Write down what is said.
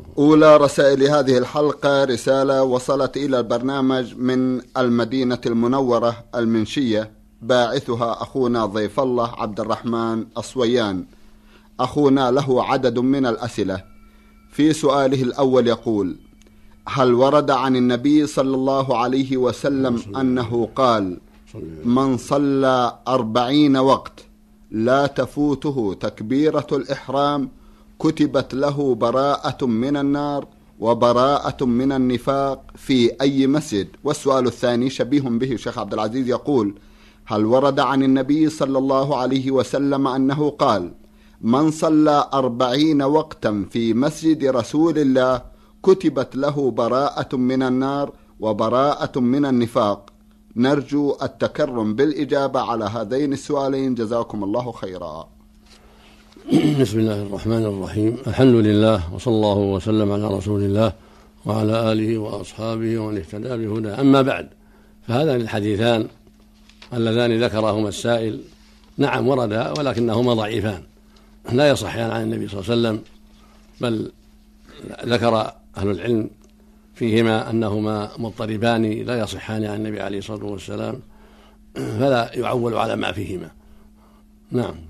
أولى رسائل هذه الحلقة رسالة وصلت إلى البرنامج من المدينة المنورة المنشية، باعثها أخونا ضيف الله عبد الرحمن الصويان. أخونا له عدد من الأسئلة. في سؤاله الأول يقول: هل ورد عن النبي صلى الله عليه وسلم أنه قال: من صلى 40 وقت لا تفوته تكبيرة الإحرام كتبت له براءة من النار وبراءة من النفاق في أي مسجد؟ والسؤال الثاني شبيه به شيخ عبد العزيز، يقول: هل ورد عن النبي صلى الله عليه وسلم أنه قال: من صلى 40 وقتا في مسجد رسول الله كتبت له براءة من النار وبراءة من النفاق؟ نرجو التكرم بالإجابة على هذين السؤالين، جزاكم الله خيرا. بسم الله الرحمن الرحيم. الحمد لله، وصلى الله وسلم على رسول الله وعلى آله وأصحابه ومن اهتدى بهدى. أما بعد، فهذان الحديثان اللذان ذكرهما السائل نعم وردا، ولكنهما ضعيفان لا يصحان عن النبي صلى الله عليه وسلم، بل ذكر أهل العلم فيهما أنهما مضطربان لا يصحان عن النبي عليه الصلاة والسلام، فلا يعول على ما فيهما. نعم.